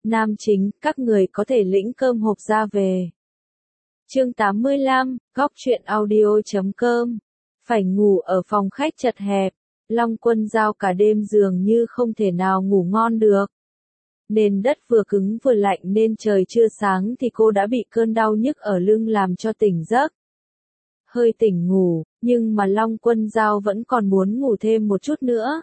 Nam chính, các người có thể lĩnh cơm hộp ra về. Chương 85, góc truyện audio.com. Phải ngủ ở phòng khách chật hẹp, Long Quân Dao cả đêm dường như không thể nào ngủ ngon được. Nền đất vừa cứng vừa lạnh nên trời chưa sáng thì cô đã bị cơn đau nhức ở lưng làm cho tỉnh giấc. Hơi tỉnh ngủ, nhưng mà Long Quân Dao vẫn còn muốn ngủ thêm một chút nữa.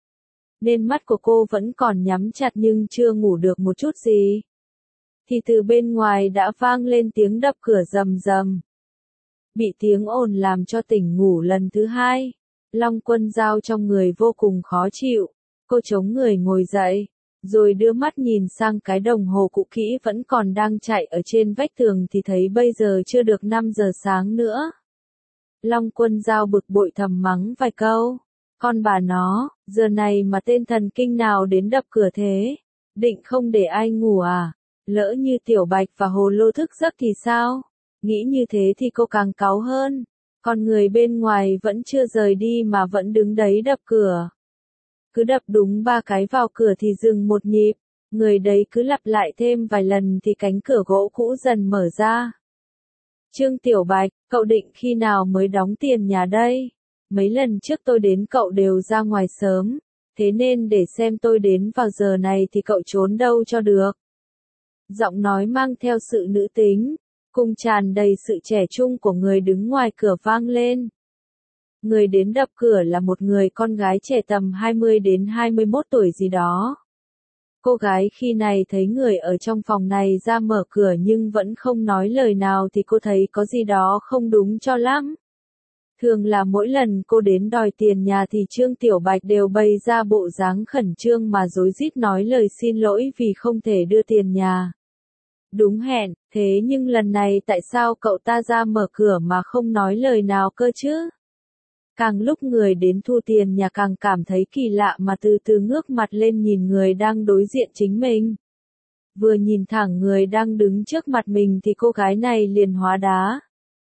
Nên mắt của cô vẫn còn nhắm chặt nhưng chưa ngủ được một chút gì. Thì từ bên ngoài đã vang lên tiếng đập cửa rầm rầm. Bị tiếng ồn làm cho tỉnh ngủ lần thứ hai. Long Quân Dao trong người vô cùng khó chịu. Cô chống người ngồi dậy, rồi đưa mắt nhìn sang cái đồng hồ cũ kỹ vẫn còn đang chạy ở trên vách tường thì thấy bây giờ chưa được 5 giờ sáng nữa. Long Quân Dao bực bội thầm mắng vài câu. Con bà nó, giờ này mà tên thần kinh nào đến đập cửa thế? Định không để ai ngủ à? Lỡ như Tiểu Bạch và Hồ Lô thức giấc thì sao? Nghĩ như thế thì cô càng cáu hơn. Còn người bên ngoài vẫn chưa rời đi mà vẫn đứng đấy đập cửa. Cứ đập đúng 3 cái vào cửa thì dừng một nhịp. Người đấy cứ lặp lại thêm vài lần thì cánh cửa gỗ cũ dần mở ra. Trương Tiểu Bạch, cậu định khi nào mới đóng tiền nhà đây? Mấy lần trước tôi đến cậu đều ra ngoài sớm, thế nên để xem tôi đến vào giờ này thì cậu trốn đâu cho được. Giọng nói mang theo sự nữ tính, cùng tràn đầy sự trẻ trung của người đứng ngoài cửa vang lên. Người đến đập cửa là một người con gái trẻ tầm 20 đến 21 tuổi gì đó. Cô gái khi này thấy người ở trong phòng này ra mở cửa nhưng vẫn không nói lời nào thì cô thấy có gì đó không đúng cho lắm. Thường là mỗi lần cô đến đòi tiền nhà thì Trương Tiểu Bạch đều bày ra bộ dáng khẩn trương mà rối rít nói lời xin lỗi vì không thể đưa tiền nhà. Đúng hẹn, thế nhưng lần này tại sao cậu ta ra mở cửa mà không nói lời nào cơ chứ? Càng lúc người đến thu tiền nhà càng cảm thấy kỳ lạ mà từ từ ngước mặt lên nhìn người đang đối diện chính mình. Vừa nhìn thẳng người đang đứng trước mặt mình thì cô gái này liền hóa đá.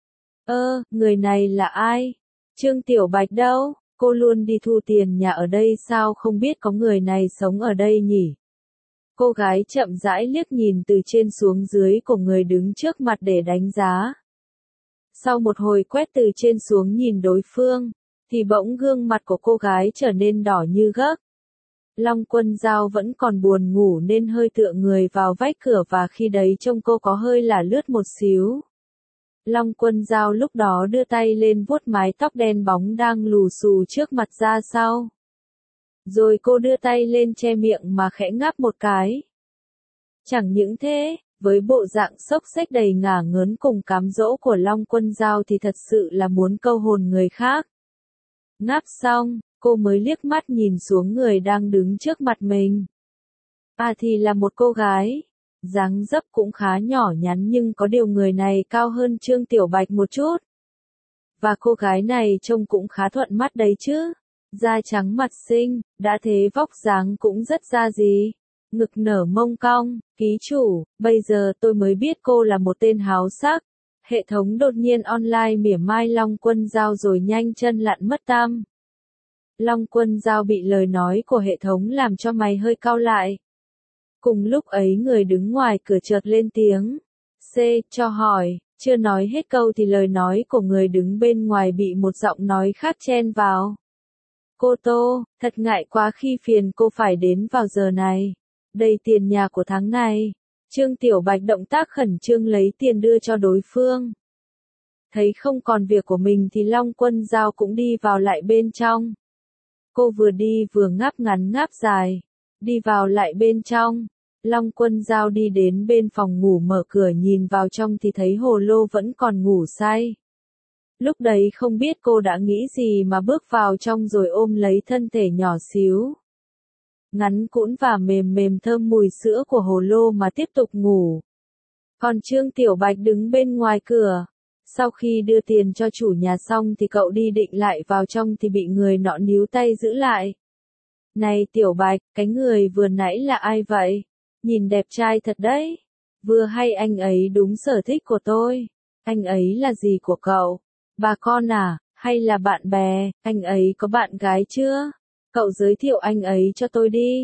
Người này là ai? Trương Tiểu Bạch đâu? Cô luôn đi thu tiền nhà ở đây sao không biết có người này sống ở đây nhỉ? Cô gái chậm rãi liếc nhìn từ trên xuống dưới của người đứng trước mặt để đánh giá. Sau một hồi quét từ trên xuống nhìn đối phương, thì bỗng gương mặt của cô gái trở nên đỏ như gấc. Long Quân Dao vẫn còn buồn ngủ nên hơi tựa người vào vách cửa và khi đấy trông cô có hơi là lướt một xíu. Long Quân Dao lúc đó đưa tay lên vuốt mái tóc đen bóng đang lù xù trước mặt ra sau. Rồi cô đưa tay lên che miệng mà khẽ ngáp một cái. Chẳng những thế, với bộ dạng xốc xếch đầy ngả ngớn cùng cám dỗ của Long Quân Dao thì thật sự là muốn câu hồn người khác. Ngáp xong, cô mới liếc mắt nhìn xuống người đang đứng trước mặt mình. Thì là một cô gái. Dáng dấp cũng khá nhỏ nhắn nhưng có điều người này cao hơn Trương Tiểu Bạch một chút. Và cô gái này trông cũng khá thuận mắt đấy chứ. Da trắng mặt xinh, đã thế vóc dáng cũng rất ra gì. Ngực nở mông cong, ký chủ, bây giờ tôi mới biết cô là một tên háo sắc. Hệ thống đột nhiên online mỉa mai Long Quân Dao rồi nhanh chân lặn mất tăm. Long Quân Dao bị lời nói của hệ thống làm cho mày hơi cau lại. Cùng lúc ấy người đứng ngoài cửa chợt lên tiếng. Cho hỏi, chưa nói hết câu thì lời nói của người đứng bên ngoài bị một giọng nói khác chen vào. Cô Tô, thật ngại quá khi phiền cô phải đến vào giờ này. Đây tiền nhà của tháng này. Trương Tiểu Bạch động tác khẩn trương lấy tiền đưa cho đối phương. Thấy không còn việc của mình thì Long Quân Dao cũng đi vào lại bên trong. Cô vừa đi vừa ngáp ngắn ngáp dài. Đi vào lại bên trong. Long Quân Dao đi đến bên phòng ngủ mở cửa nhìn vào trong thì thấy Hồ Lô vẫn còn ngủ say. Lúc đấy không biết cô đã nghĩ gì mà bước vào trong rồi ôm lấy thân thể nhỏ xíu. Ngắn cũn và mềm mềm thơm mùi sữa của Hồ Lô mà tiếp tục ngủ. Còn Trương Tiểu Bạch đứng bên ngoài cửa. Sau khi đưa tiền cho chủ nhà xong thì cậu đi định lại vào trong thì bị người nọ níu tay giữ lại. Này Tiểu Bạch, cái người vừa nãy là ai vậy? Nhìn đẹp trai thật đấy. Vừa hay anh ấy đúng sở thích của tôi. Anh ấy là gì của cậu? Bà con à, hay là bạn bè? Anh ấy có bạn gái chưa? Cậu giới thiệu anh ấy cho tôi đi.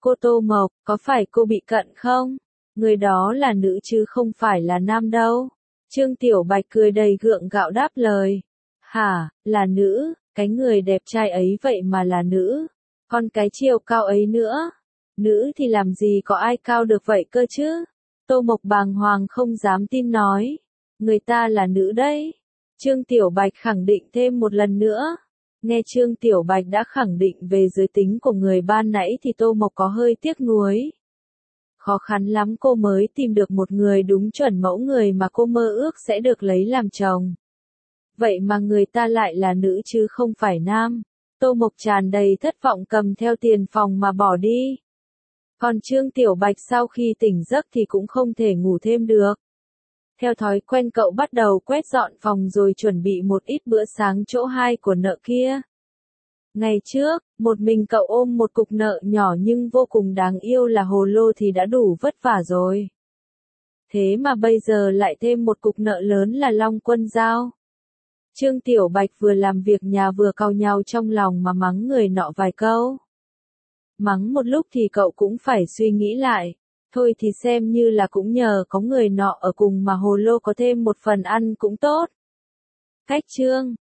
Cô Tô Mộc, có phải cô bị cận không? Người đó là nữ chứ không phải là nam đâu. Trương Tiểu Bạch cười đầy gượng gạo đáp lời. Hả, là nữ, cái người đẹp trai ấy vậy mà là nữ. Còn cái chiều cao ấy nữa. Nữ thì làm gì có ai cao được vậy cơ chứ? Tô Mộc bàng hoàng không dám tin nói. Người ta là nữ đấy. Trương Tiểu Bạch khẳng định thêm một lần nữa. Nghe Trương Tiểu Bạch đã khẳng định về giới tính của người ban nãy thì Tô Mộc có hơi tiếc nuối. Khó khăn lắm cô mới tìm được một người đúng chuẩn mẫu người mà cô mơ ước sẽ được lấy làm chồng. Vậy mà người ta lại là nữ chứ không phải nam. Tô Mộc tràn đầy thất vọng cầm theo tiền phòng mà bỏ đi. Còn Trương Tiểu Bạch sau khi tỉnh giấc thì cũng không thể ngủ thêm được. Theo thói quen cậu bắt đầu quét dọn phòng rồi chuẩn bị một ít bữa sáng chỗ hai của nợ kia. Ngày trước, một mình cậu ôm một cục nợ nhỏ nhưng vô cùng đáng yêu là hồ lô thì đã đủ vất vả rồi. Thế mà bây giờ lại thêm một cục nợ lớn là Long Quân Giao. Trương Tiểu Bạch vừa làm việc nhà vừa cau nhàu trong lòng mà mắng người nọ vài câu. Mắng một lúc thì cậu cũng phải suy nghĩ lại. Thôi thì xem như là cũng nhờ có người nọ ở cùng mà hồ lô có thêm một phần ăn cũng tốt. Cách chương